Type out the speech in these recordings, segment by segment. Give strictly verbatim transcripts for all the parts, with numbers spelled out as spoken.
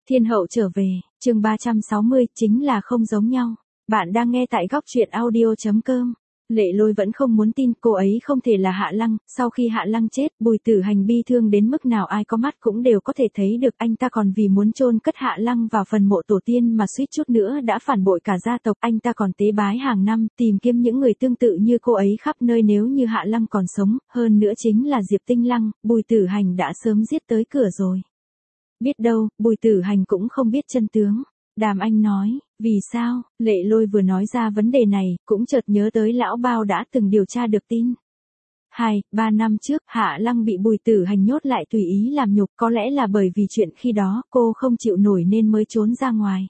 Thiên hậu trở về, chương ba trăm sáu mươi, chính là không giống nhau. Bạn đang nghe tại góc truyện audio chấm com. Lệ Lôi vẫn không muốn tin cô ấy không thể là Hạ Lăng, sau khi Hạ Lăng chết, Bùi Tử Hành bi thương đến mức nào ai có mắt cũng đều có thể thấy được, anh ta còn vì muốn chôn cất Hạ Lăng vào phần mộ tổ tiên mà suýt chút nữa đã phản bội cả gia tộc, anh ta còn tế bái hàng năm, tìm kiếm những người tương tự như cô ấy khắp nơi nếu như Hạ Lăng còn sống, hơn nữa chính là Diệp Tinh Lăng, Bùi Tử Hành đã sớm giết tới cửa rồi. Biết đâu, Bùi Tử Hành cũng không biết chân tướng. Đàm Anh nói, vì sao? Lệ Lôi vừa nói ra vấn đề này, cũng chợt nhớ tới lão Bao đã từng điều tra được tin. Hai, ba năm trước, Hạ Lăng bị Bùi Tử Hành nhốt lại tùy ý làm nhục, có lẽ là bởi vì chuyện khi đó, cô không chịu nổi nên mới trốn ra ngoài.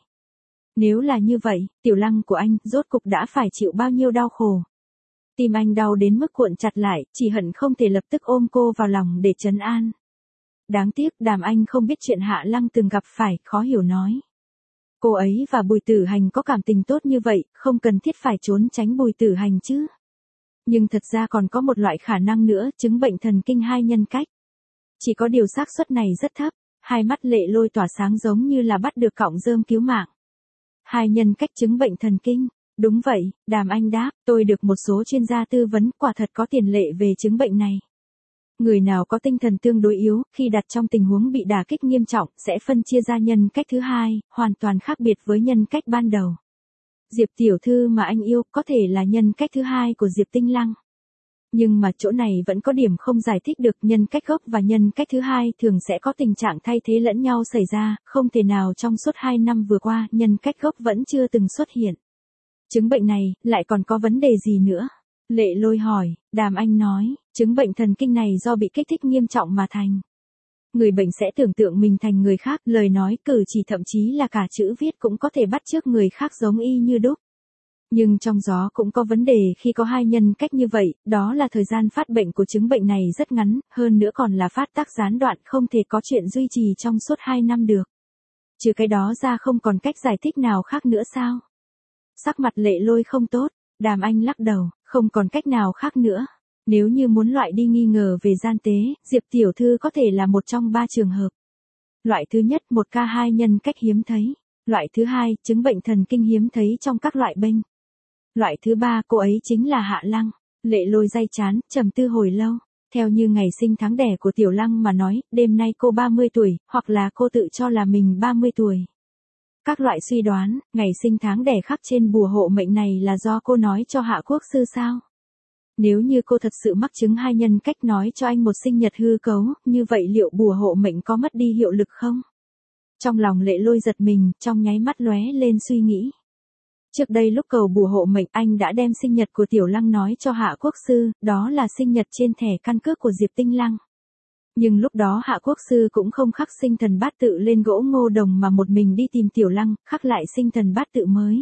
Nếu là như vậy, tiểu Lăng của anh, rốt cục đã phải chịu bao nhiêu đau khổ. Tim anh đau đến mức cuộn chặt lại, chỉ hận không thể lập tức ôm cô vào lòng để trấn an. Đáng tiếc, Đàm Anh không biết chuyện Hạ Lăng từng gặp phải, khó hiểu nói. Cô ấy và Bùi Tử Hành có cảm tình tốt như vậy, không cần thiết phải trốn tránh Bùi Tử Hành chứ. Nhưng thật ra còn có một loại khả năng nữa, chứng bệnh thần kinh hai nhân cách. Chỉ có điều xác suất này rất thấp, hai mắt Lệ Lôi tỏa sáng giống như là bắt được cọng rơm cứu mạng. Hai nhân cách chứng bệnh thần kinh. Đúng vậy, Đàm Anh đáp, tôi được một số chuyên gia tư vấn, quả thật có tiền lệ về chứng bệnh này. Người nào có tinh thần tương đối yếu, khi đặt trong tình huống bị đả kích nghiêm trọng, sẽ phân chia ra nhân cách thứ hai, hoàn toàn khác biệt với nhân cách ban đầu. Diệp tiểu thư mà anh yêu, có thể là nhân cách thứ hai của Diệp Tinh Lăng. Nhưng mà chỗ này vẫn có điểm không giải thích được, nhân cách gốc và nhân cách thứ hai thường sẽ có tình trạng thay thế lẫn nhau xảy ra, không thể nào trong suốt hai năm vừa qua, nhân cách gốc vẫn chưa từng xuất hiện. Chứng bệnh này, lại còn có vấn đề gì nữa? Lệ Lôi hỏi, Đàm Anh nói, chứng bệnh thần kinh này do bị kích thích nghiêm trọng mà thành. Người bệnh sẽ tưởng tượng mình thành người khác, lời nói, cử chỉ thậm chí là cả chữ viết cũng có thể bắt chước người khác giống y như đúc. Nhưng trong đó cũng có vấn đề khi có hai nhân cách như vậy, đó là thời gian phát bệnh của chứng bệnh này rất ngắn, hơn nữa còn là phát tác gián đoạn, không thể có chuyện duy trì trong suốt hai năm được. Trừ cái đó ra không còn cách giải thích nào khác nữa sao? Sắc mặt Lệ Lôi không tốt, Đàm Anh lắc đầu, không còn cách nào khác nữa. Nếu như muốn loại đi nghi ngờ về gian tế, Diệp tiểu thư có thể là một trong ba trường hợp. Loại thứ nhất, một ca hai nhân cách hiếm thấy. Loại thứ hai, chứng bệnh thần kinh hiếm thấy trong các loại bệnh. Loại thứ ba, cô ấy chính là Hạ Lăng. Lệ Lôi day chán, trầm tư hồi lâu. Theo như ngày sinh tháng đẻ của tiểu Lăng mà nói, đêm nay cô ba mươi tuổi, hoặc là cô tự cho là mình ba mươi tuổi. Các loại suy đoán, ngày sinh tháng đẻ khắc trên bùa hộ mệnh này là do cô nói cho Hạ Quốc sư sao? Nếu như cô thật sự mắc chứng hai nhân cách nói cho anh một sinh nhật hư cấu, như vậy liệu bùa hộ mệnh có mất đi hiệu lực không? Trong lòng Lệ Lôi giật mình, trong nháy mắt lóe lên suy nghĩ. Trước đây lúc cầu bùa hộ mệnh anh đã đem sinh nhật của tiểu Lăng nói cho Hạ Quốc sư, đó là sinh nhật trên thẻ căn cước của Diệp Tinh Lăng. Nhưng lúc đó Hạ Quốc sư cũng không khắc sinh thần bát tự lên gỗ ngô đồng mà một mình đi tìm tiểu Lăng, khắc lại sinh thần bát tự mới.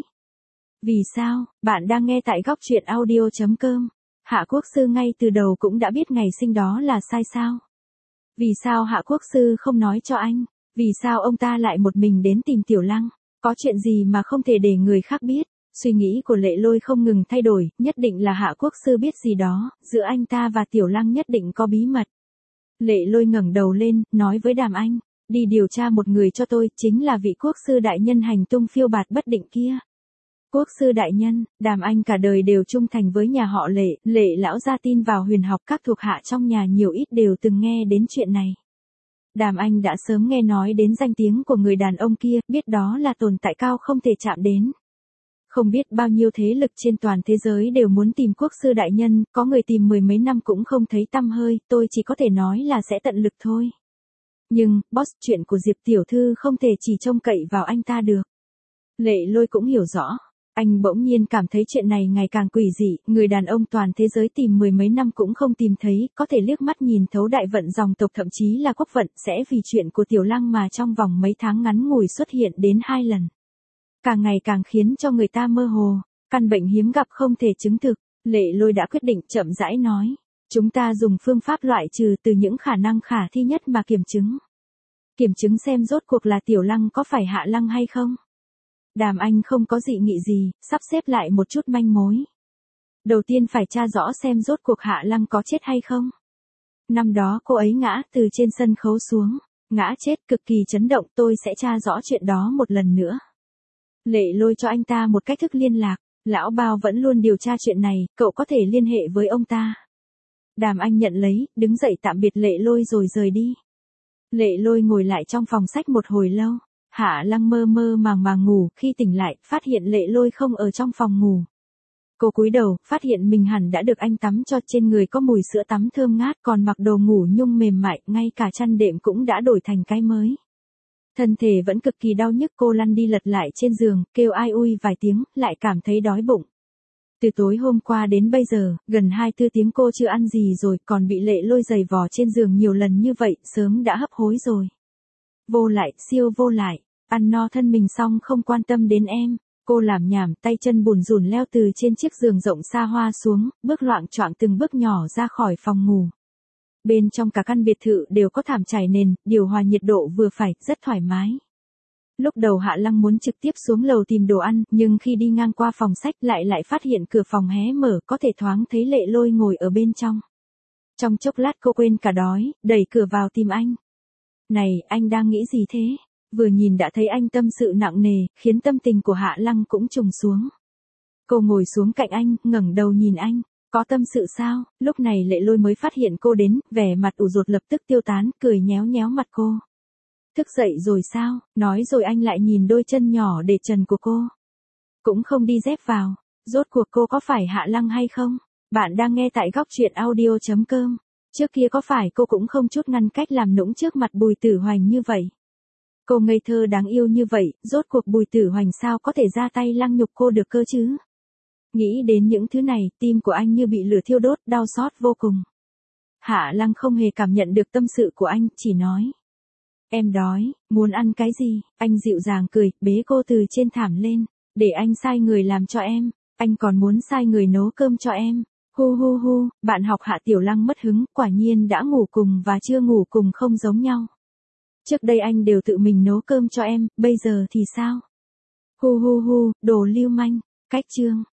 Vì sao? Bạn đang nghe tại góc truyện audio chấm com. Hạ Quốc sư ngay từ đầu cũng đã biết ngày sinh đó là sai sao? Vì sao Hạ Quốc sư không nói cho anh? Vì sao ông ta lại một mình đến tìm tiểu Lăng? Có chuyện gì mà không thể để người khác biết? Suy nghĩ của Lệ Lôi không ngừng thay đổi, nhất định là Hạ Quốc sư biết gì đó, giữa anh ta và tiểu Lăng nhất định có bí mật. Lệ Lôi ngẩng đầu lên, nói với Đàm Anh, đi điều tra một người cho tôi, chính là vị quốc sư đại nhân hành tung phiêu bạt bất định kia. Quốc sư đại nhân, Đàm Anh cả đời đều trung thành với nhà họ Lệ, Lệ lão gia tin vào huyền học, các thuộc hạ trong nhà nhiều ít đều từng nghe đến chuyện này. Đàm Anh đã sớm nghe nói đến danh tiếng của người đàn ông kia, biết đó là tồn tại cao không thể chạm đến. Không biết bao nhiêu thế lực trên toàn thế giới đều muốn tìm quốc sư đại nhân, có người tìm mười mấy năm cũng không thấy tăm hơi, tôi chỉ có thể nói là sẽ tận lực thôi. Nhưng, boss, chuyện của Diệp tiểu thư không thể chỉ trông cậy vào anh ta được. Lệ Lôi cũng hiểu rõ. Anh bỗng nhiên cảm thấy chuyện này ngày càng quỷ dị, người đàn ông toàn thế giới tìm mười mấy năm cũng không tìm thấy, có thể liếc mắt nhìn thấu đại vận dòng tộc thậm chí là quốc vận, sẽ vì chuyện của tiểu Lăng mà trong vòng mấy tháng ngắn ngủi xuất hiện đến hai lần. Càng ngày càng khiến cho người ta mơ hồ, căn bệnh hiếm gặp không thể chứng thực. Lệ Lôi đã quyết định, chậm rãi nói, chúng ta dùng phương pháp loại trừ từ những khả năng khả thi nhất mà kiểm chứng. Kiểm chứng xem rốt cuộc là tiểu Lăng có phải Hạ Lăng hay không? Đàm Anh không có dị nghị gì, sắp xếp lại một chút manh mối. Đầu tiên phải tra rõ xem rốt cuộc Hạ Lăng có chết hay không. Năm đó cô ấy ngã từ trên sân khấu xuống. Ngã chết, cực kỳ chấn động, tôi sẽ tra rõ chuyện đó một lần nữa. Lệ Lôi cho anh ta một cách thức liên lạc, lão Bao vẫn luôn điều tra chuyện này, cậu có thể liên hệ với ông ta. Đàm Anh nhận lấy, đứng dậy tạm biệt Lệ Lôi rồi rời đi. Lệ Lôi ngồi lại trong phòng sách một hồi lâu, Hạ Lăng mơ mơ màng màng ngủ, khi tỉnh lại, phát hiện Lệ Lôi không ở trong phòng ngủ. Cô cúi đầu, phát hiện mình hẳn đã được anh tắm cho, trên người có mùi sữa tắm thơm ngát, còn mặc đồ ngủ nhung mềm mại, ngay cả chăn đệm cũng đã đổi thành cái mới. Thân thể vẫn cực kỳ đau nhức, cô lăn đi lật lại trên giường, kêu ai ui vài tiếng, lại cảm thấy đói bụng. Từ tối hôm qua đến bây giờ, gần hai mươi bốn tiếng cô chưa ăn gì rồi, còn bị Lệ Lôi giày vò trên giường nhiều lần như vậy, sớm đã hấp hối rồi. Vô lại, siêu vô lại, ăn no thân mình xong không quan tâm đến em. Cô làm nhảm, tay chân bùn rùn leo từ trên chiếc giường rộng xa hoa xuống, bước loạng choạng từng bước nhỏ ra khỏi phòng ngủ. Bên trong cả căn biệt thự đều có thảm trải nền, điều hòa nhiệt độ vừa phải, rất thoải mái. Lúc đầu Hạ Lăng muốn trực tiếp xuống lầu tìm đồ ăn, nhưng khi đi ngang qua phòng sách lại lại phát hiện cửa phòng hé mở, có thể thoáng thấy Lệ Lôi ngồi ở bên trong. Trong chốc lát cô quên cả đói, đẩy cửa vào tìm anh. Này, anh đang nghĩ gì thế? Vừa nhìn đã thấy anh tâm sự nặng nề, khiến tâm tình của Hạ Lăng cũng trùng xuống. Cô ngồi xuống cạnh anh, ngẩng đầu nhìn anh. Có tâm sự sao? Lúc này Lệ Lôi mới phát hiện cô đến, vẻ mặt ủ rột lập tức tiêu tán, cười nhéo nhéo mặt cô. Thức dậy rồi sao? Nói rồi anh lại nhìn đôi chân nhỏ để trần của cô. Cũng không đi dép vào. Rốt cuộc cô có phải Hạ Lăng hay không? Bạn đang nghe tại góc truyện audio chấm com. Trước kia có phải cô cũng không chút ngăn cách làm nũng trước mặt Bùi Tử Hoành như vậy? Cô ngây thơ đáng yêu như vậy, rốt cuộc Bùi Tử Hoành sao có thể ra tay lăng nhục cô được cơ chứ? Nghĩ đến những thứ này, tim của anh như bị lửa thiêu đốt, đau xót vô cùng. Hạ Lăng không hề cảm nhận được tâm sự của anh, chỉ nói. Em đói, muốn ăn cái gì? Anh dịu dàng cười, bế cô từ trên thảm lên, để anh sai người làm cho em, anh còn muốn sai người nấu cơm cho em. Hu hu hu, bạn học Hạ Tiểu Lăng mất hứng, quả nhiên đã ngủ cùng và chưa ngủ cùng không giống nhau. Trước đây anh đều tự mình nấu cơm cho em, bây giờ thì sao? Hu hu hu, đồ lưu manh, cách chương.